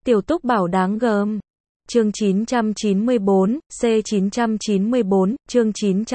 Tiểu Túc Bảo đáng gờm. Chương 994, C994, chương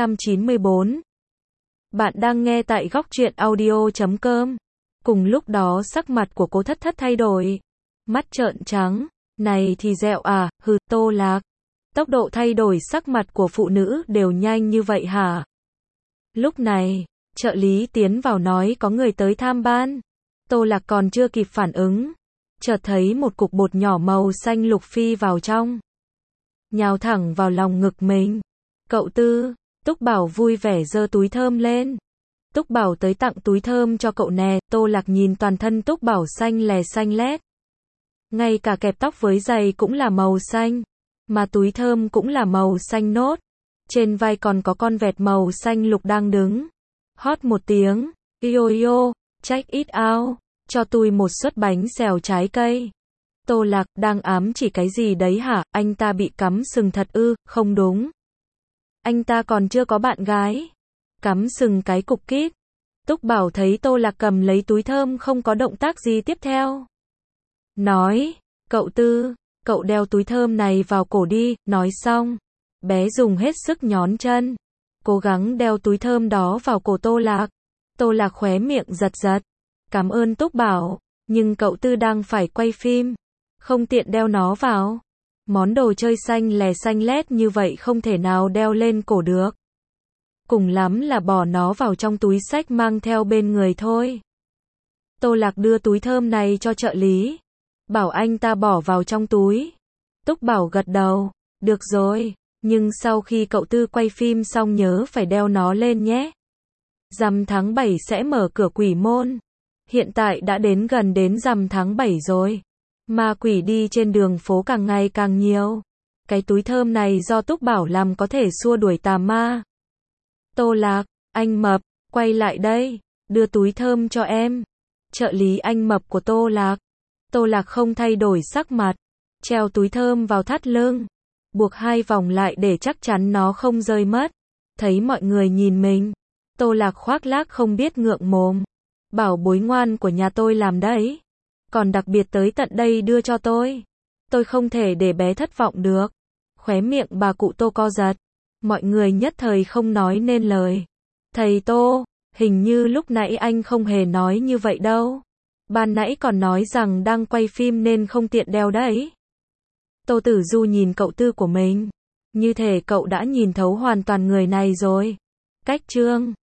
994. Bạn đang nghe tại góc truyện audio.com. Cùng lúc đó sắc mặt của Cố Thất Thất thay đổi. Mắt trợn trắng. Này thì dẹo à, hừ, Tô Lạc. Tốc độ thay đổi sắc mặt của phụ nữ đều nhanh như vậy hả? Lúc này, trợ lý tiến vào nói có người tới tham ban. Tô Lạc còn chưa kịp phản ứng. Chợt thấy một cục bột nhỏ màu xanh lục phi vào trong. Nhào thẳng vào lòng ngực mình. Cậu Tư, Túc Bảo vui vẻ giơ túi thơm lên. Túc Bảo tới tặng túi thơm cho cậu nè. Tô Lạc nhìn toàn thân Túc Bảo xanh lè xanh lét. Ngay cả kẹp tóc với giày cũng là màu xanh. Mà túi thơm cũng là màu xanh nốt. Trên vai còn có con vẹt màu xanh lục đang đứng. Hót một tiếng. Yo yo, check it out. Cho tôi một suất bánh xèo trái cây. Tô Lạc, đang ám chỉ cái gì đấy hả? Anh ta bị cắm sừng thật ư? Không đúng. Anh ta còn chưa có bạn gái. Cắm sừng cái cục kít. Túc Bảo thấy Tô Lạc cầm lấy túi thơm không có động tác gì tiếp theo. Nói, cậu Tư, cậu đeo túi thơm này vào cổ đi. Nói xong, bé dùng hết sức nhón chân. Cố gắng đeo túi thơm đó vào cổ Tô Lạc. Tô Lạc khóe miệng giật giật. Cảm ơn Túc Bảo, nhưng cậu Tư đang phải quay phim. Không tiện đeo nó vào. Món đồ chơi xanh lè xanh lét như vậy không thể nào đeo lên cổ được. Cùng lắm là bỏ nó vào trong túi xách mang theo bên người thôi. Tô Lạc đưa túi thơm này cho trợ lý. Bảo anh ta bỏ vào trong túi. Túc Bảo gật đầu. Được rồi, nhưng sau khi cậu Tư quay phim xong nhớ phải đeo nó lên nhé. Rằm tháng 7 sẽ mở cửa quỷ môn. Hiện tại đã gần đến rằm tháng 7 rồi. Ma quỷ đi trên đường phố càng ngày càng nhiều. Cái túi thơm này do Túc Bảo làm có thể xua đuổi tà ma. Tô Lạc, anh Mập, quay lại đây, đưa túi thơm cho em. Trợ lý anh Mập của Tô Lạc. Tô Lạc không thay đổi sắc mặt. Treo túi thơm vào thắt lưng. Buộc 2 vòng lại để chắc chắn nó không rơi mất. Thấy mọi người nhìn mình. Tô Lạc khoác lác không biết ngượng mồm. Bảo bối ngoan của nhà tôi làm đấy. Còn đặc biệt tới tận đây đưa cho tôi. Tôi không thể để bé thất vọng được. Khóe miệng bà cụ Tô co giật. Mọi người nhất thời không nói nên lời. Thầy Tô, hình như lúc nãy anh không hề nói như vậy đâu. Ban nãy còn nói rằng đang quay phim nên không tiện đeo đấy. Tô Tử Du nhìn cậu Tư của mình. Như thể cậu đã nhìn thấu hoàn toàn người này rồi. Cách trương.